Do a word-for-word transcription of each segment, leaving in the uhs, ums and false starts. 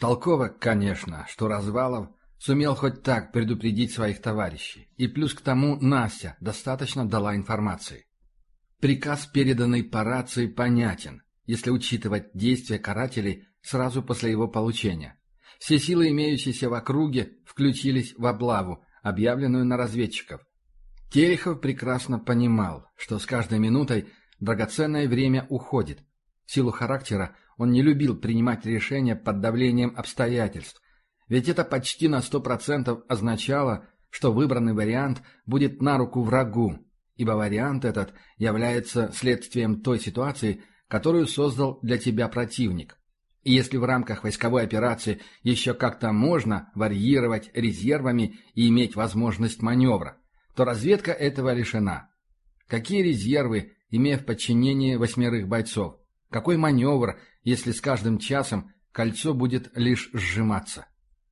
Толково, конечно, что Развалов сумел хоть так предупредить своих товарищей. И плюс к тому Настя достаточно дала информации. Приказ, переданный по рации, понятен, если учитывать действия карателей сразу после его получения. Все силы, имеющиеся в округе, включились в облаву, объявленную на разведчиков. Терехов прекрасно понимал, что с каждой минутой драгоценное время уходит. В силу характера он не любил принимать решения под давлением обстоятельств, ведь это почти на сто процентов означало, что выбранный вариант будет на руку врагу, ибо вариант этот является следствием той ситуации, которую создал для тебя противник. И если в рамках войсковой операции еще как-то можно варьировать резервами и иметь возможность маневра, то разведка этого лишена. Какие резервы, имея в подчинении восьмерых бойцов? Какой маневр, если с каждым часом кольцо будет лишь сжиматься?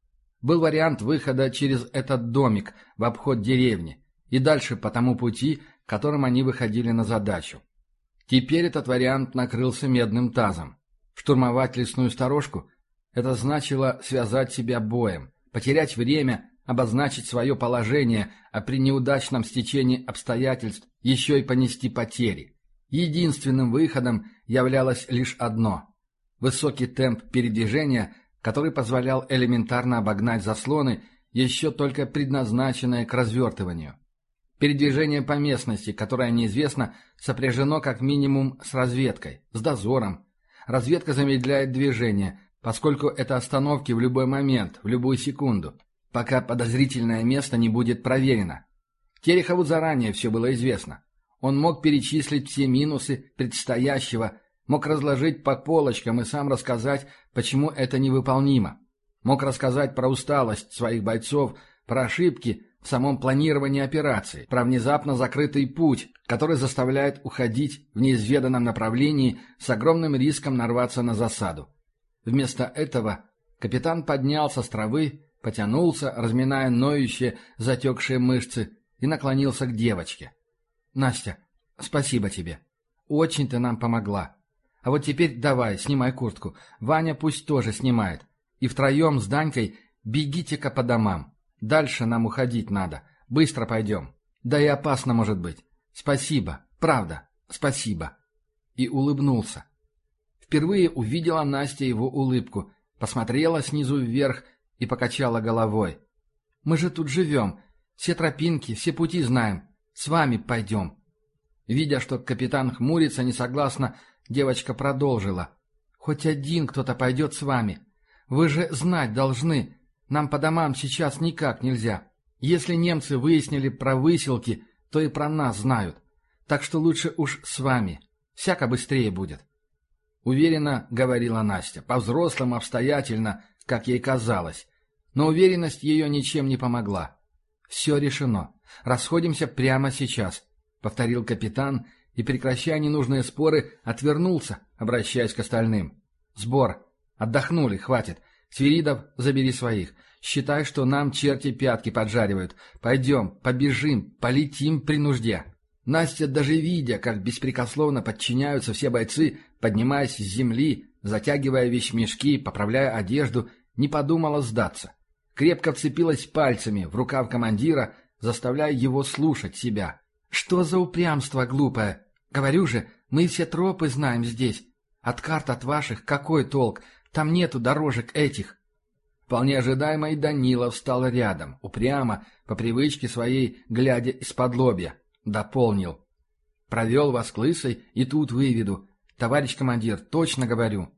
Был вариант выхода через этот домик в обход деревни и дальше по тому пути, которым они выходили на задачу. Теперь этот вариант накрылся медным тазом. Штурмовать лесную сторожку – это значило связать себя боем, потерять время, обозначить свое положение, а при неудачном стечении обстоятельств еще и понести потери. Единственным выходом являлось лишь одно – высокий темп передвижения, который позволял элементарно обогнать заслоны, еще только предназначенные к развертыванию. Передвижение по местности, которое неизвестно, сопряжено как минимум с разведкой, с дозором. Разведка замедляет движение, поскольку это остановки в любой момент, в любую секунду, пока подозрительное место не будет проверено. Терехову заранее все было известно. Он мог перечислить все минусы предстоящего, мог разложить по полочкам и сам рассказать, почему это невыполнимо. Мог рассказать про усталость своих бойцов, про ошибки в самом планировании операции, про внезапно закрытый путь, который заставляет уходить в неизведанном направлении с огромным риском нарваться на засаду. Вместо этого капитан поднялся с травы, потянулся, разминая ноющие, затекшие мышцы, и наклонился к девочке. «Настя, спасибо тебе. Очень ты нам помогла. А вот теперь давай, снимай куртку. Ваня пусть тоже снимает. И втроем с Данькой бегите-ка по домам. Дальше нам уходить надо. Быстро пойдем. Да и опасно может быть. Спасибо. Правда. Спасибо». И улыбнулся. Впервые увидела Настя его улыбку, посмотрела снизу вверх и покачала головой. «Мы же тут живем. Все тропинки, все пути знаем. С вами пойдем». Видя, что капитан хмурится несогласно, девочка продолжила. «Хоть один кто-то пойдет с вами. Вы же знать должны. Нам по домам сейчас никак нельзя. Если немцы выяснили про выселки, то и про нас знают. Так что лучше уж с вами. Всяко быстрее будет». Уверенно говорила Настя, по-взрослому, обстоятельно, как ей казалось. Но уверенность ее ничем не помогла. «Все решено. Расходимся прямо сейчас», — повторил капитан и, прекращая ненужные споры, отвернулся, обращаясь к остальным. «Сбор. Отдохнули, хватит. Свиридов, забери своих. Считай, что нам черти пятки поджаривают. Пойдем, побежим, полетим при нужде». Настя, даже видя, как беспрекословно подчиняются все бойцы, поднимаясь с земли, затягивая вещмешки, поправляя одежду, не подумала сдаться. Крепко вцепилась пальцами в рукав командира, заставляя его слушать себя. «Что за упрямство глупое? Говорю же, мы все тропы знаем здесь. От карт от ваших какой толк? Там нету дорожек этих». Вполне ожидаемо и Данилов встал рядом, упрямо, по привычке своей, глядя из-под лобья. Дополнил. «Провел вас к лысой, и тут выведу. Товарищ командир, точно говорю».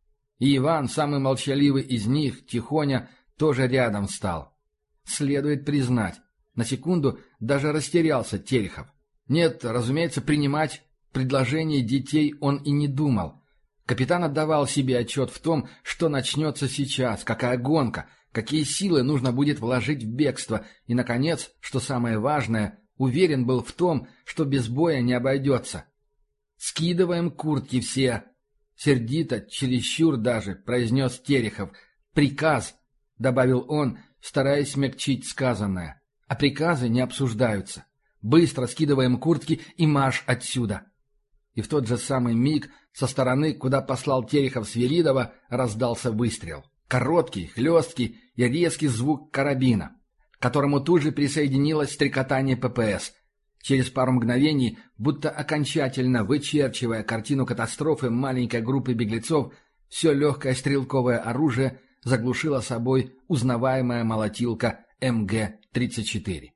И Иван, самый молчаливый из них, тихоня, тоже рядом встал. Следует признать, на секунду даже растерялся Терехов. Нет, разумеется, принимать предложение детей он и не думал. Капитан отдавал себе отчет в том, что начнется сейчас, какая гонка, какие силы нужно будет вложить в бегство, и, наконец, что самое важное, уверен был в том, что без боя не обойдется. «Скидываем куртки все!» Сердито, чересчур даже, произнес Терехов. «Приказ!» — добавил он, стараясь смягчить сказанное. «А приказы не обсуждаются. Быстро скидываем куртки и марш отсюда!» И в тот же самый миг со стороны, куда послал Терехов Свиридова, раздался выстрел. Короткий, хлесткий и резкий звук карабина, к которому тут же присоединилось стрекотание ППС. Через пару мгновений, будто окончательно вычерчивая картину катастрофы маленькой группы беглецов, все легкое стрелковое оружие заглушило собой узнаваемая молотилка эм гэ тридцать четыре.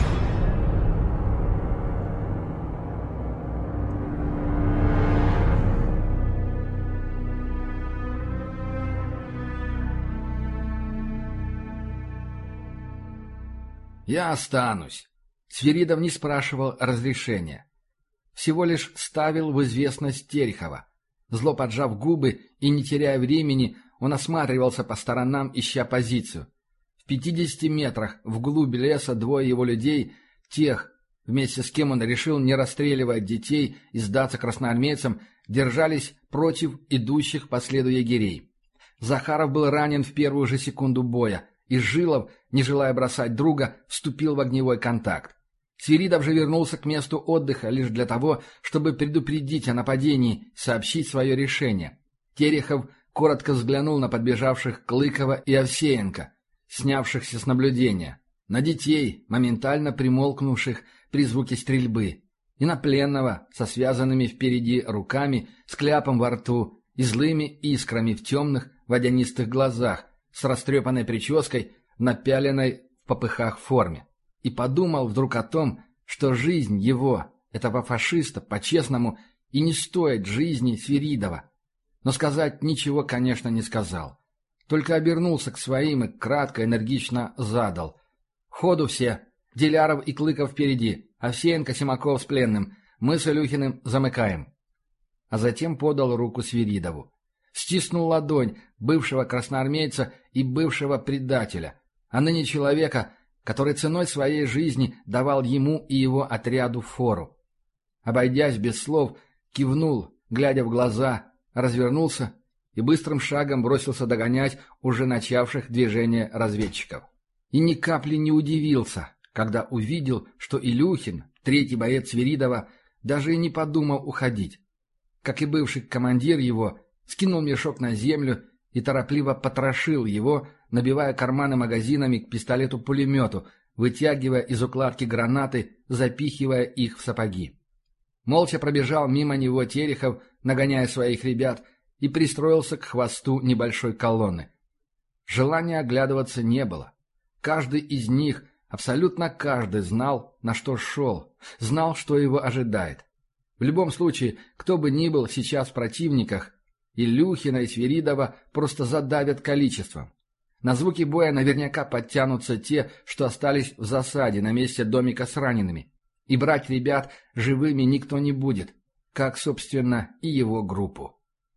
«Я останусь». Свиридов не спрашивал разрешения. Всего лишь ставил в известность Терехова. Зло поджав губы и не теряя времени, он осматривался по сторонам, ища позицию. В пятидесяти метрах вглубь леса двое его людей, тех, вместе с кем он решил не расстреливать детей и сдаться красноармейцам, держались против идущих по следу егерей. Захаров был ранен в первую же секунду боя, и Жилов, не желая бросать друга, вступил в огневой контакт. Свиридов же вернулся к месту отдыха лишь для того, чтобы предупредить о нападении, сообщить свое решение. Терехов коротко взглянул на подбежавших Клыкова и Овсеенко, снявшихся с наблюдения, на детей, моментально примолкнувших при звуке стрельбы, и на пленного со связанными впереди руками, с кляпом во рту и злыми искрами в темных водянистых глазах, с растрепанной прической, напяленной в попыхах форме. И подумал вдруг о том, что жизнь его, этого фашиста, по-честному, и не стоит жизни Свиридова. Но сказать ничего, конечно, не сказал. Только обернулся к своим и кратко, энергично задал. «Ходу все! Диляров и Клыков впереди, Овсеенко, Симаков с пленным. Мы с Илюхиным замыкаем». А затем подал руку Свиридову. Стиснул ладонь бывшего красноармейца и бывшего предателя, а ныне человека, который ценой своей жизни давал ему и его отряду фору. Обойдясь без слов, кивнул, глядя в глаза, развернулся и быстрым шагом бросился догонять уже начавших движение разведчиков. И ни капли не удивился, когда увидел, что Илюхин, третий боец Свиридова, даже и не подумал уходить. Как и бывший командир его, скинул мешок на землю и торопливо потрошил его, набивая карманы магазинами к пистолету-пулемету, вытягивая из укладки гранаты, запихивая их в сапоги. Молча пробежал мимо него Терехов, нагоняя своих ребят, и пристроился к хвосту небольшой колонны. Желания оглядываться не было. Каждый из них, абсолютно каждый, знал, на что шел, знал, что его ожидает. В любом случае, кто бы ни был сейчас в противниках, Илюхина и Свиридова просто задавят количеством. На звуки боя наверняка подтянутся те, что остались в засаде на месте домика с ранеными. И брать ребят живыми никто не будет, как, собственно, и его группу.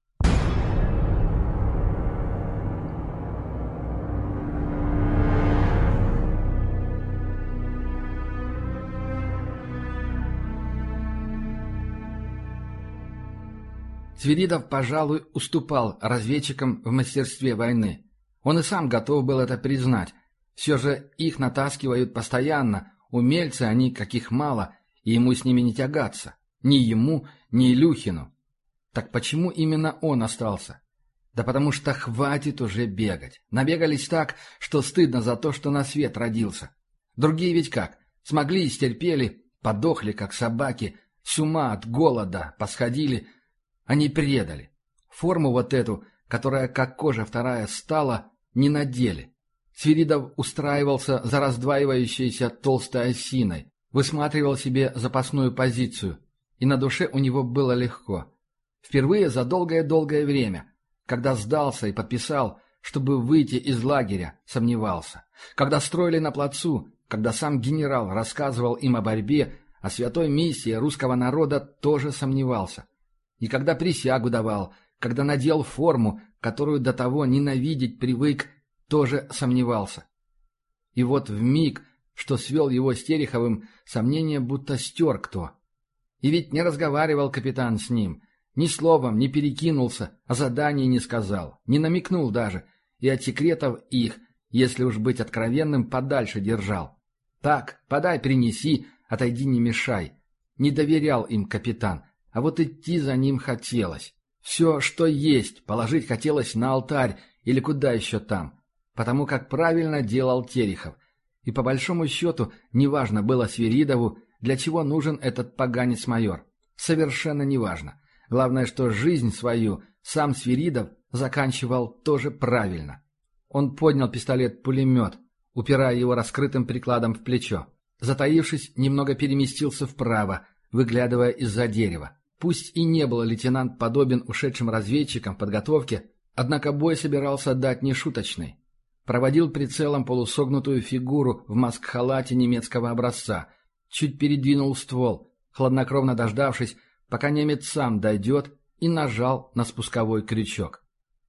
Свиридов, пожалуй, уступал разведчикам в мастерстве войны. Он и сам готов был это признать. Все же их натаскивают постоянно, умельцы они, каких мало, и ему с ними не тягаться. Ни ему, ни Илюхину. Так почему именно он остался? Да потому что хватит уже бегать. Набегались так, что стыдно за то, что на свет родился. Другие ведь как? Смогли и стерпели, подохли, как собаки, с ума от голода посходили. Они предали. Форму вот эту, которая как кожа вторая стала, не надели. Свиридов устраивался за раздваивающейся толстой осиной, высматривал себе запасную позицию, и на душе у него было легко. Впервые за долгое-долгое время, когда сдался и подписал, чтобы выйти из лагеря, сомневался. Когда строили на плацу, когда сам генерал рассказывал им о борьбе, о святой миссии русского народа, тоже сомневался. И когда присягу давал, когда надел форму, которую до того ненавидеть привык, тоже сомневался. И вот вмиг, что свел его с Тереховым, сомнение будто стер кто. И ведь не разговаривал капитан с ним, ни словом не перекинулся, о задании не сказал, не намекнул даже, и от секретов их, если уж быть откровенным, подальше держал. Так, подай, принеси, отойди, не мешай. Не доверял им капитан. А вот идти за ним хотелось. Все, что есть, положить хотелось на алтарь или куда еще там, потому как правильно делал Терехов. И по большому счету неважно было Свиридову, для чего нужен этот поганец-майор. Совершенно неважно. Главное, что жизнь свою сам Свиридов заканчивал тоже правильно. Он поднял пистолет-пулемет, упирая его раскрытым прикладом в плечо. Затаившись, немного переместился вправо, выглядывая из-за дерева. Пусть и не был лейтенант подобен ушедшим разведчикам в подготовке, однако бой собирался дать нешуточный. Проводил прицелом полусогнутую фигуру в маск-халате немецкого образца, чуть передвинул ствол, хладнокровно дождавшись, пока немец сам дойдет, и нажал на спусковой крючок.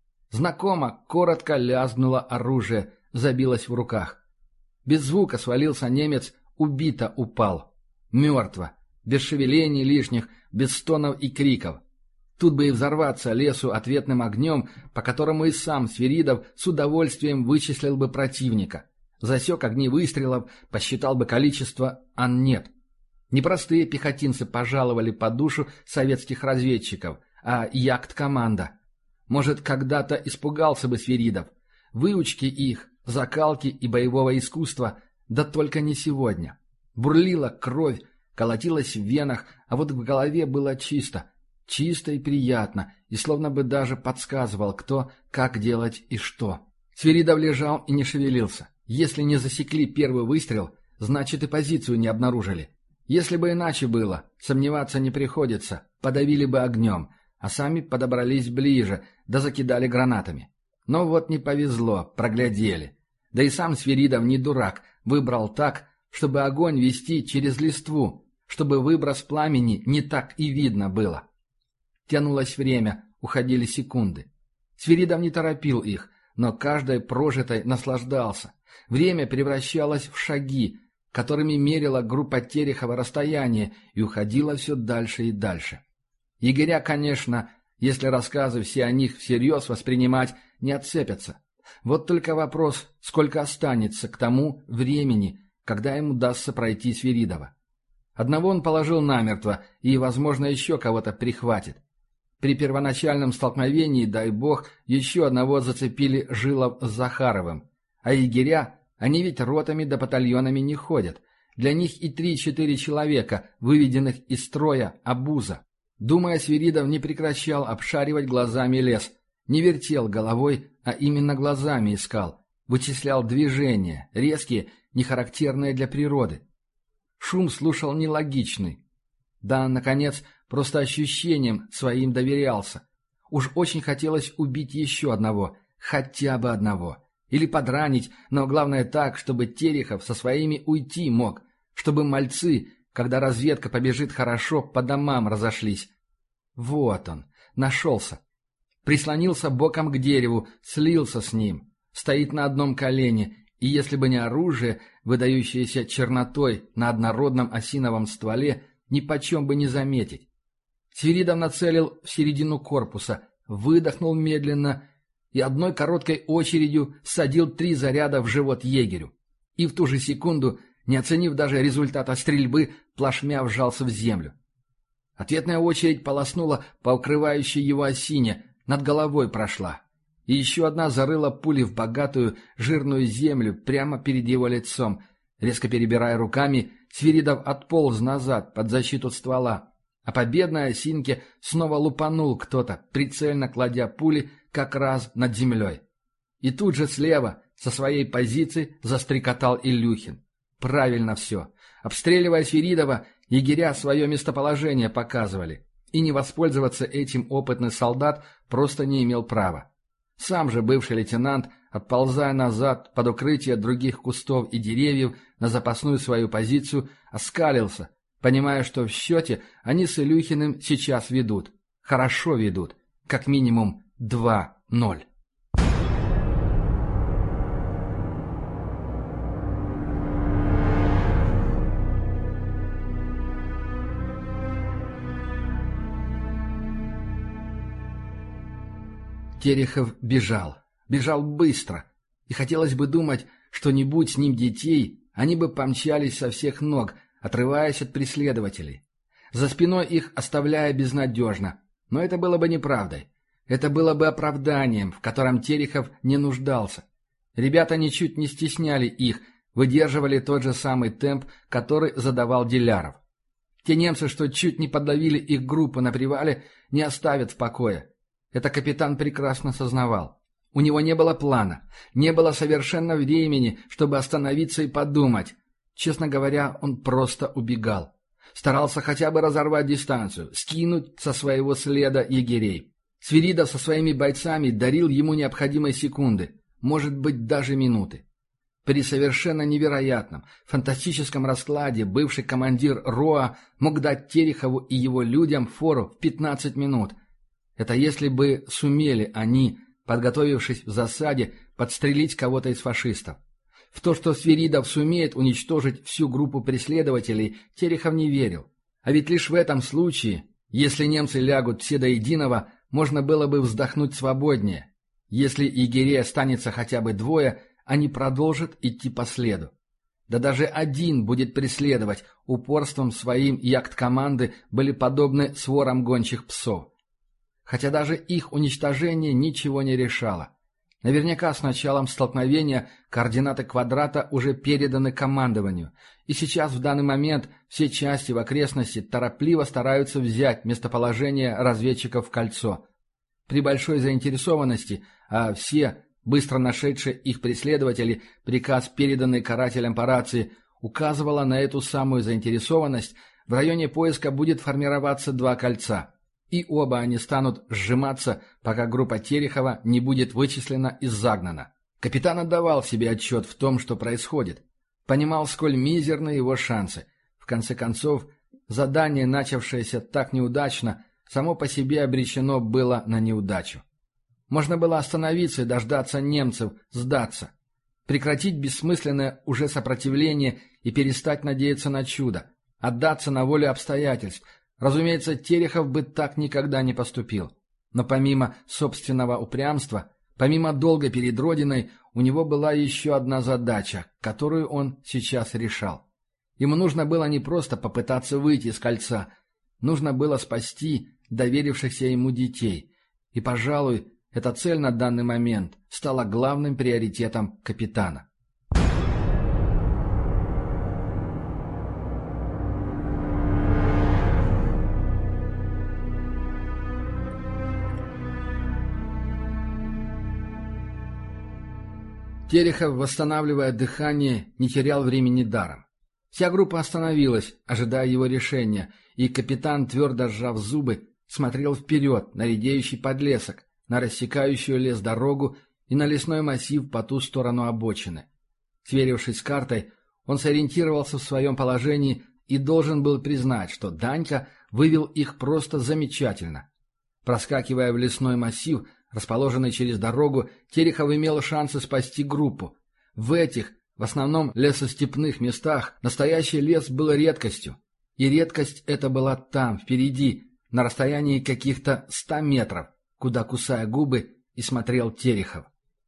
Знакомо коротко лязгнуло оружие, забилось в руках. Без звука свалился немец, убито упал. Мертво, без шевелений лишних, без стонов и криков. Тут бы и взорваться лесу ответным огнем, по которому и сам Свиридов с удовольствием вычислил бы противника. Засек огни выстрелов, посчитал бы количество, а нет. Непростые пехотинцы пожаловали по душу советских разведчиков, а яхт-команда. Может, когда-то испугался бы Свиридов. Выучки их, закалки и боевого искусства, да только не сегодня. Бурлила кровь, колотилась в венах, а вот в голове было чисто. Чисто и приятно, и словно бы даже подсказывал, кто, как делать и что. Свиридов лежал и не шевелился. Если не засекли первый выстрел, значит и позицию не обнаружили. Если бы иначе было, сомневаться не приходится, подавили бы огнем, а сами подобрались ближе, да закидали гранатами. Но вот не повезло, проглядели. Да и сам Свиридов не дурак, выбрал так, чтобы огонь вести через листву, чтобы выброс пламени не так и видно было. Тянулось время, уходили секунды. Свиридов не торопил их, но каждой прожитой наслаждался. Время превращалось в шаги, которыми мерила группа Терехова расстояние, и уходила все дальше и дальше. Егеря, конечно, если рассказы все о них всерьез воспринимать, не отцепятся. Вот только вопрос, сколько останется к тому времени, когда им удастся пройти Свиридова. Одного он положил намертво, и, возможно, еще кого-то прихватит. При первоначальном столкновении, дай бог, еще одного зацепили Жилов с Захаровым. А егеря, они ведь ротами да батальонами не ходят. Для них и три-четыре человека, выведенных из строя, обуза. Думая, Свиридов не прекращал обшаривать глазами лес. Не вертел головой, а именно глазами искал. Вычислял движения, резкие, нехарактерные для природы. Шум слушал нелогичный. Да, наконец, просто ощущением своим доверялся. Уж очень хотелось убить еще одного, хотя бы одного. Или подранить, но главное так, чтобы Терехов со своими уйти мог. Чтобы мальцы, когда разведка побежит хорошо, по домам разошлись. Вот он, нашелся. Прислонился боком к дереву, слился с ним. Стоит на одном колене, и если бы не оружие, выдающееся чернотой на однородном осиновом стволе, нипочем бы не заметить. Свиридов нацелил в середину корпуса, выдохнул медленно и одной короткой очередью садил три заряда в живот егерю. И в ту же секунду, не оценив даже результата стрельбы, плашмя вжался в землю. Ответная очередь полоснула по укрывающей его осине, над головой прошла. И еще одна зарыла пули в богатую, жирную землю прямо перед его лицом. Резко перебирая руками, Свиридов отполз назад под защиту ствола, а по бедной осинке снова лупанул кто-то, прицельно кладя пули как раз над землей. И тут же слева, со своей позиции, застрекотал Илюхин. Правильно все. Обстреливая Свиридова, егеря свое местоположение показывали. И не воспользоваться этим опытный солдат просто не имел права. Сам же бывший лейтенант, отползая назад под укрытие других кустов и деревьев на запасную свою позицию, оскалился, понимая, что в счете они с Илюхиным сейчас ведут. Хорошо ведут. Как минимум два ноль. Терехов бежал. Бежал быстро. И хотелось бы думать, что не будь с ним детей, они бы помчались со всех ног, отрываясь от преследователей. За спиной их оставляя безнадежно. Но это было бы неправдой. Это было бы оправданием, в котором Терехов не нуждался. Ребята ничуть не стесняли их, выдерживали тот же самый темп, который задавал Диляров. Те немцы, что чуть не подавили их группу на привале, не оставят в покое. Это капитан прекрасно сознавал. У него не было плана, не было совершенно времени, чтобы остановиться и подумать. Честно говоря, он просто убегал. Старался хотя бы разорвать дистанцию, скинуть со своего следа егерей. Свиридов со своими бойцами дарил ему необходимые секунды, может быть, даже минуты. При совершенно невероятном, фантастическом раскладе бывший командир РОА мог дать Терехову и его людям фору в пятнадцать минут. Это если бы сумели они, подготовившись в засаде, подстрелить кого-то из фашистов. В то, что Свиридов сумеет уничтожить всю группу преследователей, Терехов не верил. А ведь лишь в этом случае, если немцы лягут все до единого, можно было бы вздохнуть свободнее. Если егерей останется хотя бы двое, они продолжат идти по следу. Да даже один будет преследовать, упорством своим яхт-команды были подобны сворам гончих псов. Хотя даже их уничтожение ничего не решало. Наверняка с началом столкновения координаты квадрата уже переданы командованию, и сейчас в данный момент все части в окрестности торопливо стараются взять местоположение разведчиков в кольцо. При большой заинтересованности, а все, быстро нашедшие их преследователи, приказ, переданный карателям по рации, указывала на эту самую заинтересованность, в районе поиска будет формироваться два кольца. И оба они станут сжиматься, пока группа Терехова не будет вычислена и загнана. Капитан отдавал себе отчет в том, что происходит. Понимал, сколь мизерны его шансы. В конце концов, задание, начавшееся так неудачно, само по себе обречено было на неудачу. Можно было остановиться и дождаться немцев, сдаться. Прекратить бессмысленное уже сопротивление и перестать надеяться на чудо. Отдаться на волю обстоятельств. Разумеется, Терехов бы так никогда не поступил. Но помимо собственного упрямства, помимо долга перед Родиной, у него была еще одна задача, которую он сейчас решал. Ему нужно было не просто попытаться выйти из кольца, нужно было спасти доверившихся ему детей. И, пожалуй, эта цель на данный момент стала главным приоритетом капитана. Терехов, восстанавливая дыхание, не терял времени даром. Вся группа остановилась, ожидая его решения, и капитан, твердо сжав зубы, смотрел вперед на редеющий подлесок, на рассекающую лес дорогу и на лесной массив по ту сторону обочины. Сверившись с картой, он сориентировался в своем положении и должен был признать, что Данька вывел их просто замечательно. Проскакивая в лесной массив, расположенный через дорогу, Терехов имел шансы спасти группу. В этих, в основном лесостепных местах, настоящий лес был редкостью. И редкость эта была там, впереди, на расстоянии каких-то ста метров, куда, кусая губы, и смотрел Терехов.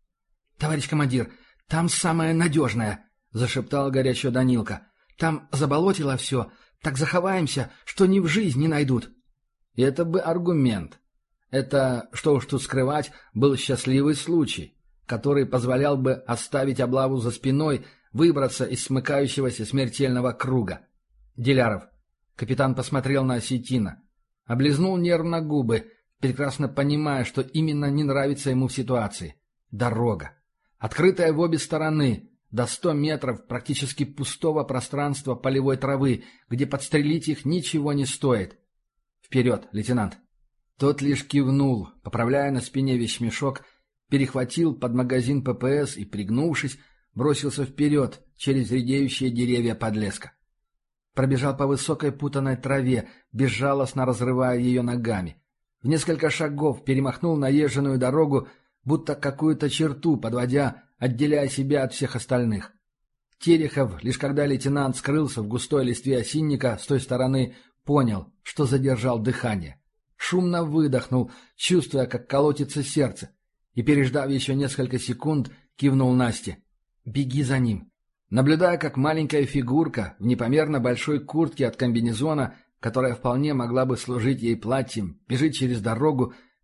— Товарищ командир, там самое надежное, — зашептал горячо Данилка. — Там заболотило все, так заховаемся, что ни в жизнь не найдут. И это бы аргумент. Это, что уж тут скрывать, был счастливый случай, который позволял бы оставить облаву за спиной, выбраться из смыкающегося смертельного круга. Диляров. Капитан посмотрел на Осетина. Облизнул нервно губы, прекрасно понимая, что именно не нравится ему в ситуации. Дорога. Открытая в обе стороны, до ста метров практически пустого пространства полевой травы, где подстрелить их ничего не стоит. Вперед, лейтенант. Тот лишь кивнул, поправляя на спине вещмешок, перехватил под магазин ППС и, пригнувшись, бросился вперед через редеющие деревья подлеска. Пробежал по высокой путанной траве, безжалостно разрывая ее ногами. В несколько шагов перемахнул наезженную дорогу, будто какую-то черту подводя, отделяя себя от всех остальных. Терехов, лишь когда лейтенант скрылся в густой листве осинника с той стороны, понял, что задержал дыхание. Шумно выдохнул, чувствуя, как колотится сердце, и, переждав еще несколько секунд, кивнул Насте. «Беги за ним». Наблюдая, как маленькая фигурка в непомерно большой куртке от комбинезона, которая вполне могла бы служить ей платьем, бежит через дорогу,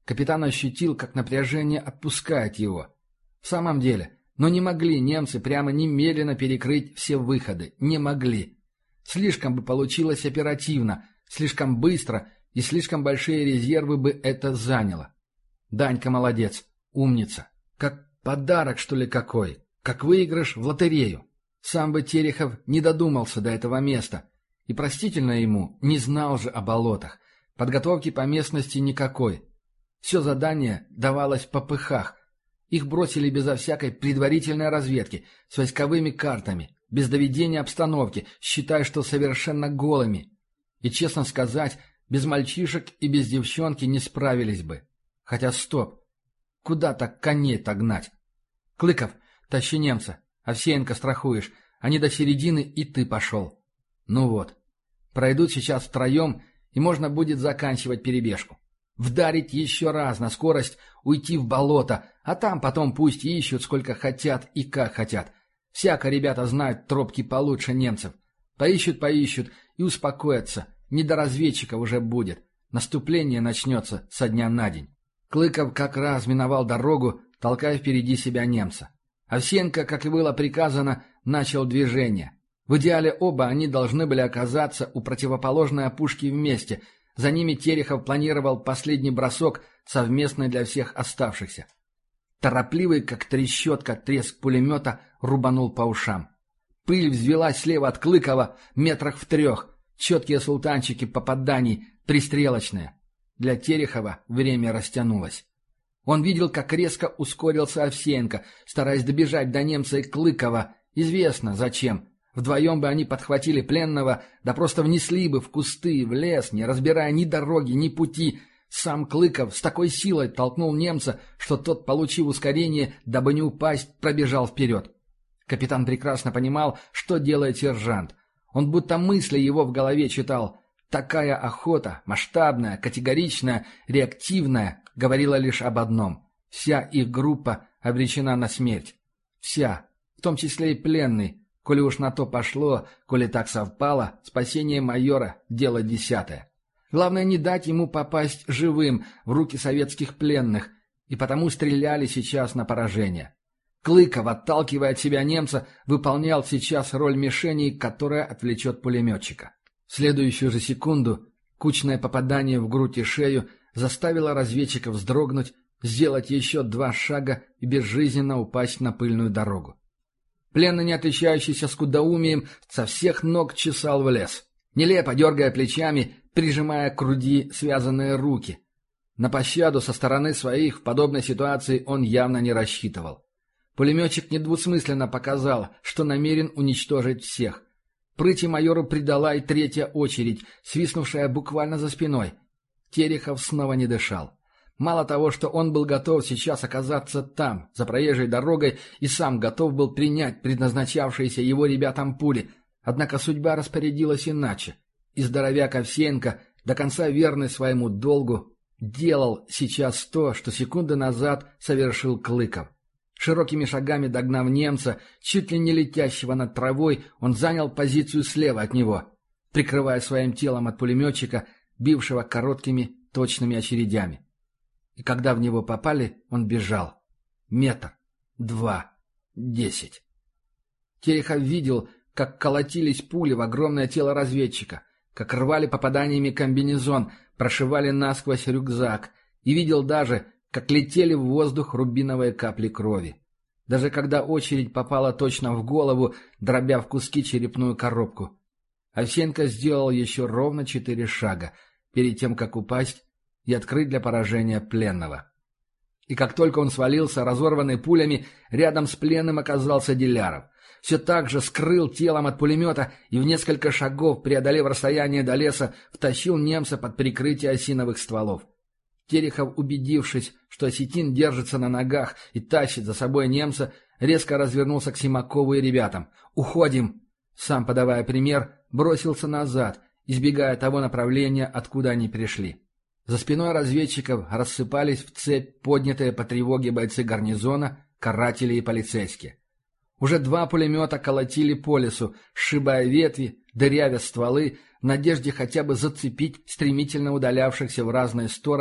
Капитан ощутил, как напряжение отпускает его. В самом деле, но не могли немцы прямо немедленно перекрыть все выходы. Не могли. Слишком бы получилось оперативно, слишком быстро, и слишком большие резервы бы это заняло. Данька молодец, умница. Как подарок, что ли, какой. Как выигрыш в лотерею. Сам бы Терехов не додумался до этого места. И простительно ему, не знал же о болотах. Подготовки по местности никакой. Все задание давалось по пыхах. Их бросили безо всякой предварительной разведки, с войсковыми картами, без доведения обстановки, считая, что совершенно голыми. И, честно сказать, без мальчишек и без девчонки не справились бы. Хотя стоп. Куда так коней-то гнать? Клыков, тащи немца. Овсеенко страхуешь. Они до середины, и ты пошел. Ну вот. Пройдут сейчас втроем, и можно будет заканчивать перебежку. Вдарить еще раз на скорость, уйти в болото, а там потом пусть ищут сколько хотят и как хотят. Всяко ребята знают тропки получше немцев. Поищут-поищут и успокоятся. Не до разведчика уже будет. Наступление начнется со дня на день. Клыков как раз миновал дорогу, толкая впереди себя немца. Овсеенко, как и было приказано, начал движение. В идеале оба они должны были оказаться у противоположной опушки вместе. За ними Терехов планировал последний бросок, совместный для всех оставшихся. Торопливый, как трещотка, треск пулемета рубанул по ушам. Пыль взвелась слева от Клыкова метрах в трех. Четкие султанчики попаданий, пристрелочные. Для Терехова время растянулось. Он видел, как резко ускорился Овсеенко, стараясь добежать до немца и Клыкова. Известно, зачем. Вдвоем бы они подхватили пленного, да просто внесли бы в кусты, в лес, не разбирая ни дороги, ни пути. Сам Клыков с такой силой толкнул немца, что тот, получив ускорение, дабы не упасть, пробежал вперед. Капитан прекрасно понимал, что делает сержант. Он будто мысли его в голове читал. Такая охота, масштабная, категоричная, реактивная, говорила лишь об одном. Вся их группа обречена на смерть. Вся, в том числе и пленный. Коли уж на то пошло, коли так совпало, спасение майора — дело десятое. Главное не дать ему попасть живым в руки советских пленных, и потому стреляли сейчас на поражение. Клыков, отталкивая от себя немца, выполнял сейчас роль мишени, которая отвлечет пулеметчика. В следующую же секунду кучное попадание в грудь и шею заставило разведчика вздрогнуть, сделать еще два шага и безжизненно упасть на пыльную дорогу. Пленный, не отличающийся скудоумием, со всех ног чесал в лес, нелепо дергая плечами, прижимая к груди связанные руки. На пощаду со стороны своих в подобной ситуации он явно не рассчитывал. Пулеметчик недвусмысленно показал, что намерен уничтожить всех. Прыти майору придала и третья очередь, свистнувшая буквально за спиной. Терехов снова не дышал. Мало того, что он был готов сейчас оказаться там, за проезжей дорогой, и сам готов был принять предназначавшиеся его ребятам пули, однако судьба распорядилась иначе. И здоровяк Овсеенко, до конца верный своему долгу, делал сейчас то, что секунды назад совершил Клыков. Широкими шагами догнав немца, чуть ли не летящего над травой, он занял позицию слева от него, прикрывая своим телом от пулеметчика, бившего короткими точными очередями. И когда в него попали, он бежал. Метр, два, десять. Терехов видел, как колотились пули в огромное тело разведчика, как рвали попаданиями комбинезон, прошивали насквозь рюкзак, и видел даже, как летели в воздух рубиновые капли крови. Даже когда очередь попала точно в голову, дробя в куски черепную коробку. Овсеенко сделал еще ровно четыре шага, перед тем, как упасть и открыть для поражения пленного. И как только он свалился, разорванный пулями, рядом с пленным оказался Диляров. Все так же скрыл телом от пулемета и в несколько шагов, преодолев расстояние до леса, втащил немца под прикрытие осиновых стволов. Терехов, убедившись, что осетин держится на ногах и тащит за собой немца, резко развернулся к Симакову и ребятам. «Уходим!» Сам, подавая пример, бросился назад, избегая того направления, откуда они пришли. За спиной разведчиков рассыпались в цепь поднятые по тревоге бойцы гарнизона, каратели и полицейские. Уже два пулемета колотили по лесу, сшибая ветви, дырявя стволы, в надежде хотя бы зацепить стремительно удалявшихся в разные стороны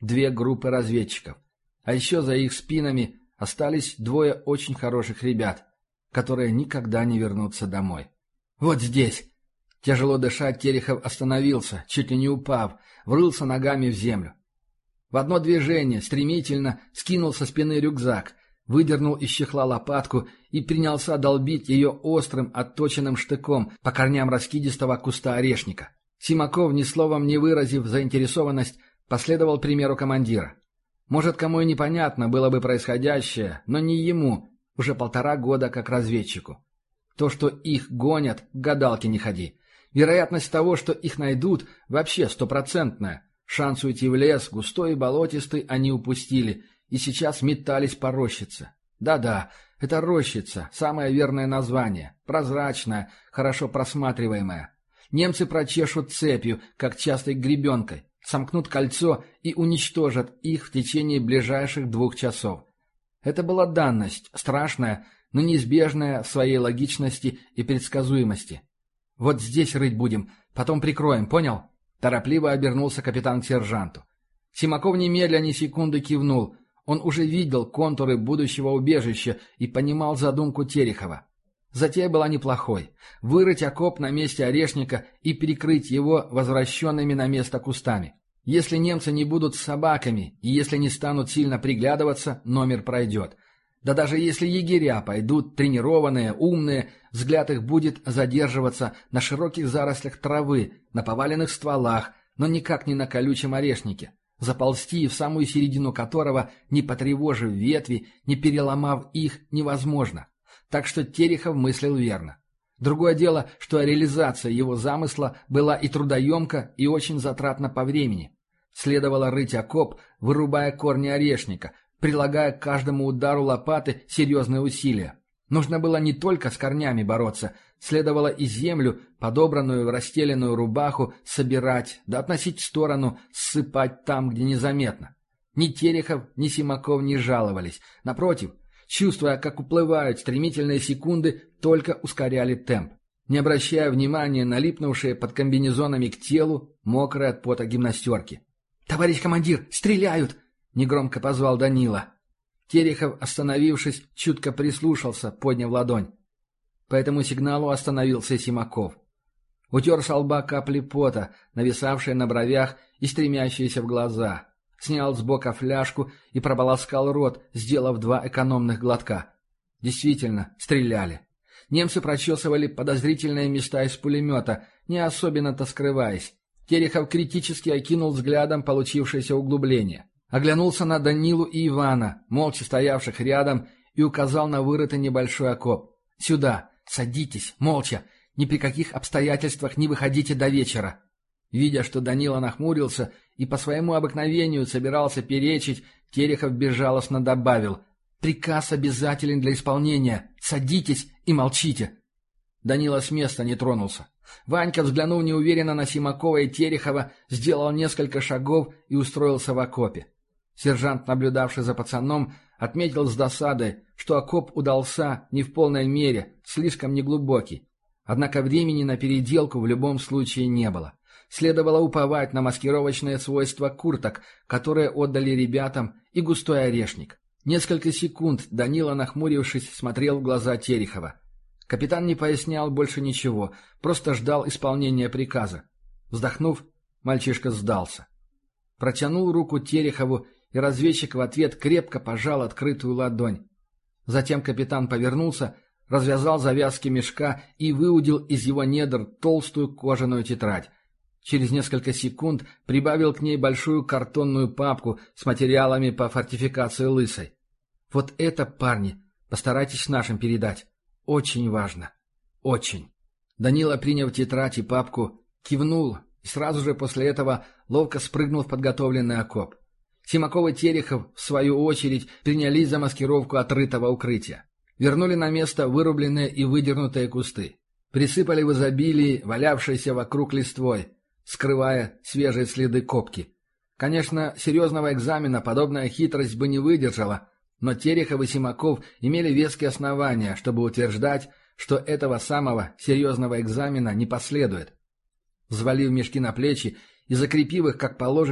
две группы разведчиков. А еще за их спинами остались двое очень хороших ребят, которые никогда не вернутся домой. «Вот здесь!» Тяжело дыша, Терехов остановился, чуть ли не упав, врылся ногами в землю. В одно движение стремительно скинул со спины рюкзак, выдернул из чехла лопатку и принялся долбить ее острым, отточенным штыком по корням раскидистого куста орешника. Симаков, ни словом не выразив заинтересованность, последовал примеру командира. Может, кому и непонятно было бы происходящее, но не ему, уже полтора года как разведчику. То, что их гонят, к гадалке не ходи. Вероятность того, что их найдут, вообще стопроцентная. Шанс уйти в лес, густой и болотистый, они упустили, и сейчас метались по рощице. Да-да, это рощица, самое верное название, прозрачная, хорошо просматриваемая. Немцы прочешут цепью, как частой гребенкой, сомкнут кольцо и уничтожат их в течение ближайших двух часов. Это была данность, страшная, но неизбежная в своей логичности и предсказуемости. «Вот здесь рыть будем, потом прикроем, понял?» Торопливо обернулся капитан к сержанту. Симаков немедля ни секунды кивнул. Он уже видел контуры будущего убежища и понимал задумку Терехова. Затея была неплохой. Вырыть окоп на месте орешника и перекрыть его возвращенными на место кустами. Если немцы не будут с собаками, и если не станут сильно приглядываться, номер пройдет. Да даже если егеря пойдут тренированные, умные, взгляд их будет задерживаться на широких зарослях травы, на поваленных стволах, но никак не на колючем орешнике, заползти в самую середину которого, не потревожив ветви, не переломав их, невозможно. Так что Терехов мыслил верно. Другое дело, что реализация его замысла была и трудоемка, и очень затратна по времени. Следовало рыть окоп, вырубая корни орешника, прилагая к каждому удару лопаты серьезные усилия. Нужно было не только с корнями бороться, следовало и землю, подобранную в расстеленную рубаху, собирать, да относить в сторону, ссыпать там, где незаметно. Ни Терехов, ни Симаков не жаловались. Напротив, чувствуя, как уплывают стремительные секунды, только ускоряли темп, не обращая внимания на липнувшие под комбинезонами к телу мокрые от пота гимнастерки. «Товарищ командир, стреляют!» — негромко позвал Данила. Терехов, остановившись, чутко прислушался, подняв ладонь. По этому сигналу остановился Симаков. Утер со лба капли пота, нависавшие на бровях и стремящиеся в глаза. Снял с бока фляжку и прополоскал рот, сделав два экономных глотка. Действительно, стреляли. Немцы прочесывали подозрительные места из пулемета, не особенно-то скрываясь. Терехов критически окинул взглядом получившееся углубление. Оглянулся на Данилу и Ивана, молча стоявших рядом, и указал на вырытый небольшой окоп. «Сюда! Садитесь! Молча! Ни при каких обстоятельствах не выходите до вечера!» Видя, что Данила нахмурился и по своему обыкновению собирался перечить, Терехов безжалостно добавил: «Приказ обязателен для исполнения! Садитесь и молчите!» Данила с места не тронулся. Ванька, взглянув неуверенно на Симакова и Терехова, сделал несколько шагов и устроился в окопе. Сержант, наблюдавший за пацаном, отметил с досадой, что окоп удался не в полной мере, слишком неглубокий. Однако времени на переделку в любом случае не было. Следовало уповать на маскировочные свойства курток, которые отдали ребятам, и густой орешник. Несколько секунд Данила, нахмурившись, смотрел в глаза Терехова. Капитан не пояснял больше ничего, просто ждал исполнения приказа. Вздохнув, мальчишка сдался. Протянул руку Терехову, и разведчик в ответ крепко пожал открытую ладонь. Затем капитан повернулся, развязал завязки мешка и выудил из его недр толстую кожаную тетрадь. Через несколько секунд прибавил к ней большую картонную папку с материалами по фортификации Лысой. «Вот это, парни, постарайтесь нашим передать. Очень важно. Очень». Данила, приняв тетрадь и папку, кивнул и сразу же после этого ловко спрыгнул в подготовленный окоп. Симаков и Терехов, в свою очередь, принялись за маскировку отрытого укрытия. Вернули на место вырубленные и выдернутые кусты. Присыпали в изобилии валявшейся вокруг листвой, скрывая свежие следы копки. Конечно, серьезного экзамена подобная хитрость бы не выдержала, но Терехов и Симаков имели веские основания, чтобы утверждать, что этого самого серьезного экзамена не последует. Взвалив мешки на плечи и закрепив их как положено,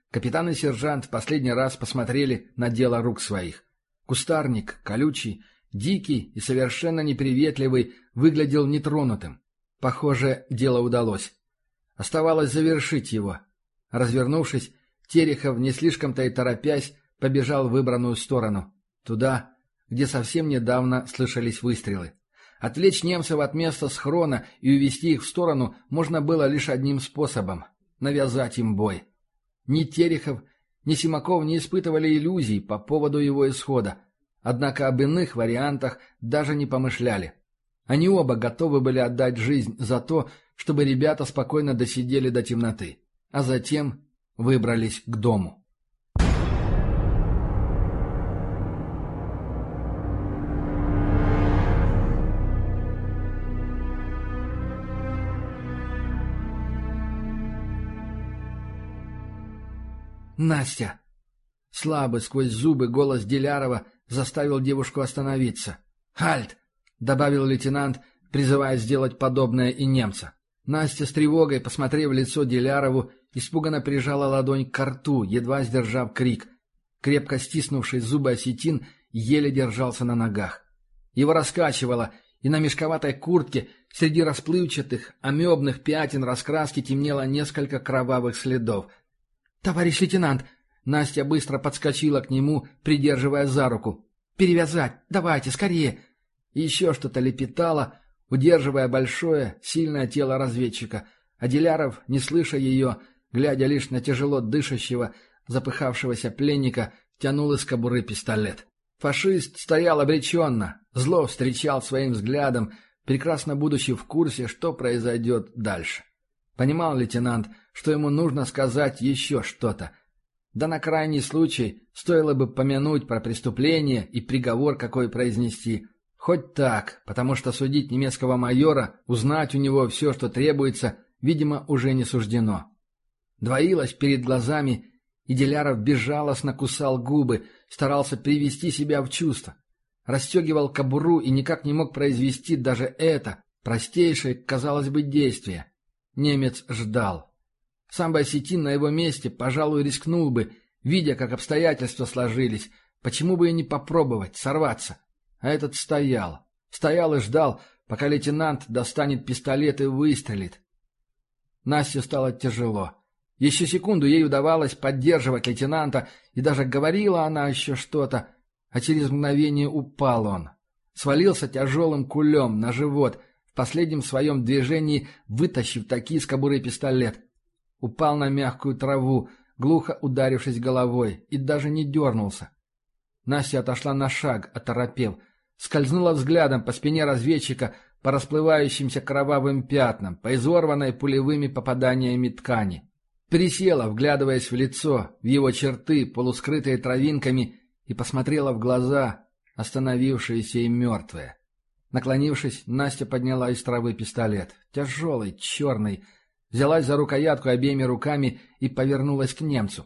Капитан и сержант в последний раз посмотрели на дело рук своих. Кустарник, колючий, дикий и совершенно неприветливый, выглядел нетронутым. Похоже, дело удалось. Оставалось завершить его. Развернувшись, Терехов, не слишком-то и торопясь, побежал в выбранную сторону. Туда, где совсем недавно слышались выстрелы. Отвлечь немцев от места схрона и увести их в сторону можно было лишь одним способом — навязать им бой. Ни Терехов, ни Симаков не испытывали иллюзий по поводу его исхода, однако об иных вариантах даже не помышляли. Они оба готовы были отдать жизнь за то, чтобы ребята спокойно досидели до темноты, а затем выбрались к дому. «Настя!» Слабый сквозь зубы голос Дилярова заставил девушку остановиться. «Хальт!» — добавил лейтенант, призывая сделать подобное и немца. Настя с тревогой, посмотрев в лицо Дилярову, испуганно прижала ладонь к рту, едва сдержав крик. Крепко стиснувший зубы осетин еле держался на ногах. Его раскачивало, и на мешковатой куртке среди расплывчатых, амебных пятен раскраски темнело несколько кровавых следов. «Товарищ лейтенант!» Настя быстро подскочила к нему, придерживая за руку. «Перевязать! Давайте, скорее!» Еще что-то лепетала, удерживая большое, сильное тело разведчика. А Диляров, не слыша ее, глядя лишь на тяжело дышащего, запыхавшегося пленника, тянул из кобуры пистолет. Фашист стоял обреченно, зло встречал своим взглядом, прекрасно будучи в курсе, что произойдет дальше. Понимал лейтенант, что ему нужно сказать еще что-то. Да на крайний случай стоило бы помянуть про преступление и приговор какой произнести. Хоть так, потому что судить немецкого майора, узнать у него все, что требуется, видимо, уже не суждено. Двоилось перед глазами, и Диляров безжалостно кусал губы, старался привести себя в чувство. Расстегивал кобуру и никак не мог произвести даже это, простейшее, казалось бы, действие. Немец ждал. Сам бы осетин на его месте, пожалуй, рискнул бы, видя, как обстоятельства сложились. Почему бы и не попробовать сорваться? А этот стоял. Стоял и ждал, пока лейтенант достанет пистолет и выстрелит. Насте стало тяжело. Еще секунду ей удавалось поддерживать лейтенанта, и даже говорила она еще что-то, а через мгновение упал он. Свалился тяжелым кулем на живот, в последнем своем движении вытащив таки из кобуры пистолет. Упал на мягкую траву, глухо ударившись головой, и даже не дернулся. Настя отошла на шаг, оторопев, скользнула взглядом по спине разведчика, по расплывающимся кровавым пятнам, по изорванной пулевыми попаданиями ткани. Присела, вглядываясь в лицо, в его черты, полускрытые травинками, и посмотрела в глаза, остановившиеся и мертвые. Наклонившись, Настя подняла из травы пистолет, тяжелый, черный, взялась за рукоятку обеими руками и повернулась к немцу.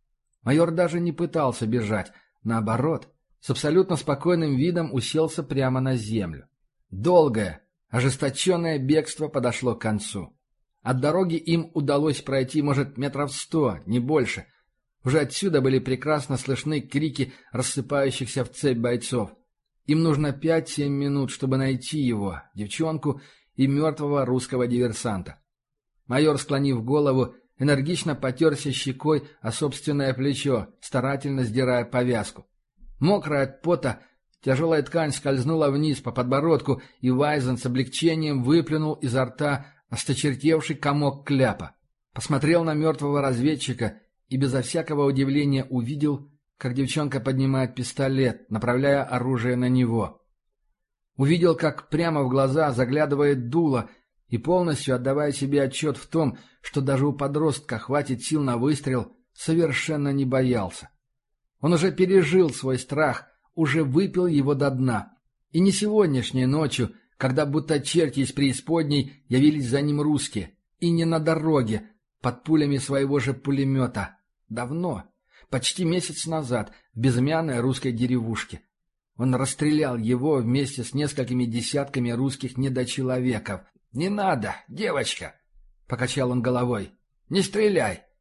Майор даже не пытался бежать, наоборот, с абсолютно спокойным видом уселся прямо на землю. Долгое, ожесточенное бегство подошло к концу. От дороги им удалось пройти, может, метров сто, не больше. Уже отсюда были прекрасно слышны крики рассыпающихся в цепь бойцов. Им нужно пять-семь минут, чтобы найти его, девчонку и мертвого русского диверсанта. Майор, склонив голову, энергично потерся щекой о собственное плечо, старательно сдирая повязку. Мокрая от пота, тяжелая ткань скользнула вниз по подбородку, и Вайзен с облегчением выплюнул изо рта осточертевший комок кляпа. Посмотрел на мертвого разведчика и безо всякого удивления увидел, как девчонка поднимает пистолет, направляя оружие на него. Увидел, как прямо в глаза заглядывает дуло, и полностью отдавая себе отчет в том, что даже у подростка хватит сил на выстрел, совершенно не боялся. Он уже пережил свой страх, уже выпил его до дна. И не сегодняшней ночью, когда будто черти из преисподней явились за ним русские, и не на дороге, под пулями своего же пулемета. Давно, почти месяц назад, в безымянной русской деревушке. Он расстрелял его вместе с несколькими десятками русских недочеловеков. «Не надо, девочка!» — покачал он головой. «Не стреляй!»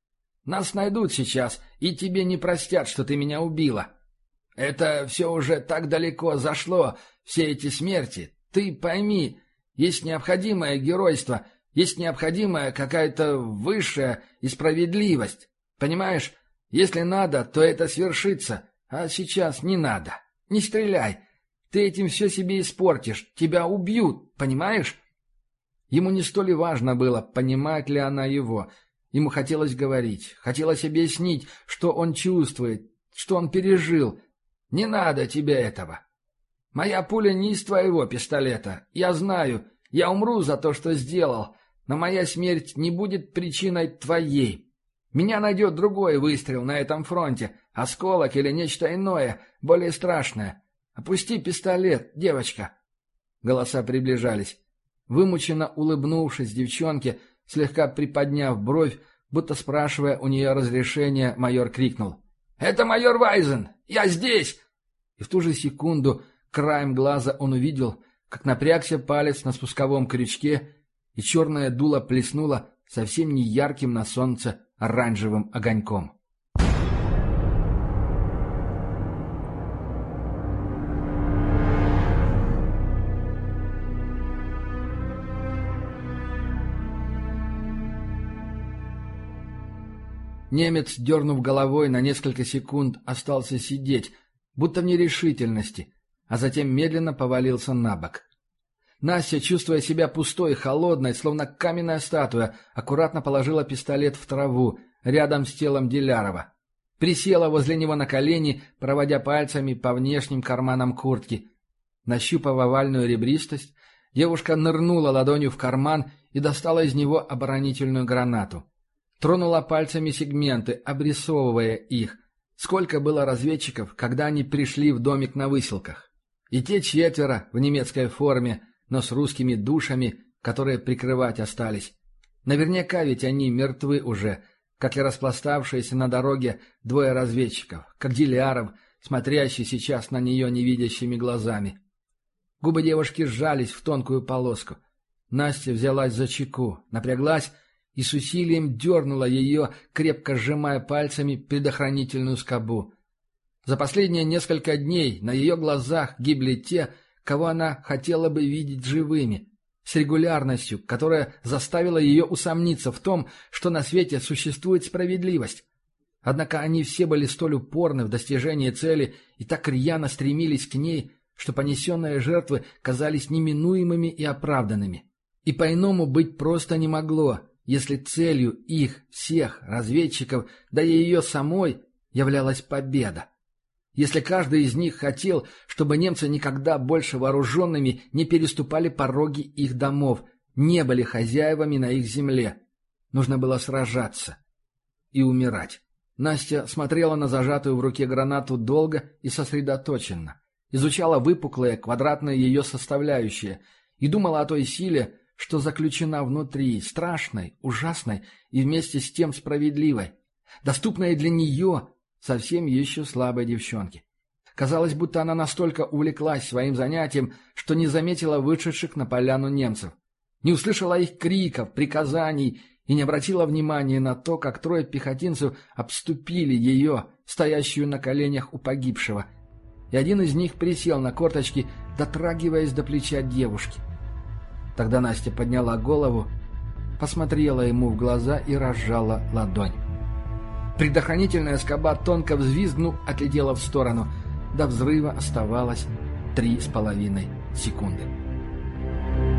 Нас найдут сейчас, и тебе не простят, что ты меня убила. Это все уже так далеко зашло, все эти смерти. Ты пойми, есть необходимое геройство, есть необходимая какая-то высшая и справедливость. Понимаешь, если надо, то это свершится, а сейчас не надо. Не стреляй, ты этим все себе испортишь, тебя убьют, понимаешь? Ему не столь важно было, понимает ли она его. Ему хотелось говорить, хотелось объяснить, что он чувствует, что он пережил. Не надо тебе этого. Моя пуля не из твоего пистолета. Я знаю, я умру за то, что сделал, но моя смерть не будет причиной твоей. Меня найдет другой выстрел на этом фронте, осколок или нечто иное, более страшное. Опусти пистолет, девочка. Голоса приближались. Вымученно улыбнувшись девчонке, слегка приподняв бровь, будто спрашивая у нее разрешения, майор крикнул: «Это майор Вайзен! Я здесь!» И в ту же секунду краем глаза он увидел, как напрягся палец на спусковом крючке, и черное дуло плеснуло совсем не ярким на солнце оранжевым огоньком. Немец, дернув головой, на несколько секунд остался сидеть, будто в нерешительности, а затем медленно повалился на бок. Настя, чувствуя себя пустой и холодной, словно каменная статуя, аккуратно положила пистолет в траву, рядом с телом Дилярова. Присела возле него на колени, проводя пальцами по внешним карманам куртки. Нащупав овальную ребристость, девушка нырнула ладонью в карман и достала из него оборонительную гранату. Тронула пальцами сегменты, обрисовывая их. Сколько было разведчиков, когда они пришли в домик на Выселках. И те четверо в немецкой форме, но с русскими душами, которые прикрывать остались. Наверняка ведь они мертвы уже, как и распластавшиеся на дороге двое разведчиков, как Диляров, смотрящий сейчас на нее невидящими глазами. Губы девушки сжались в тонкую полоску. Настя взялась за чеку, напряглась и с усилием дернула ее, крепко сжимая пальцами предохранительную скобу. За последние несколько дней на ее глазах гибли те, кого она хотела бы видеть живыми, с регулярностью, которая заставила ее усомниться в том, что на свете существует справедливость. Однако они все были столь упорны в достижении цели и так рьяно стремились к ней, что понесенные жертвы казались неминуемыми и оправданными. И по-иному быть просто не могло, если целью их, всех, разведчиков, да и ее самой, являлась победа. Если каждый из них хотел, чтобы немцы никогда больше вооруженными не переступали пороги их домов, не были хозяевами на их земле. Нужно было сражаться и умирать. Настя смотрела на зажатую в руке гранату долго и сосредоточенно, изучала выпуклые квадратные ее составляющие и думала о той силе, что заключена внутри, страшной, ужасной и вместе с тем справедливой, доступной для нее, совсем еще слабой девчонки. Казалось, будто она настолько увлеклась своим занятием, что не заметила вышедших на поляну немцев, не услышала их криков, приказаний и не обратила внимания на то, как трое пехотинцев обступили ее, стоящую на коленях у погибшего, и один из них присел на корточки, дотрагиваясь до плеча девушки. Тогда Настя подняла голову, посмотрела ему в глаза и разжала ладонь. Предохранительная скоба, тонко взвизгнув, отлетела в сторону. До взрыва оставалось три с половиной секунды.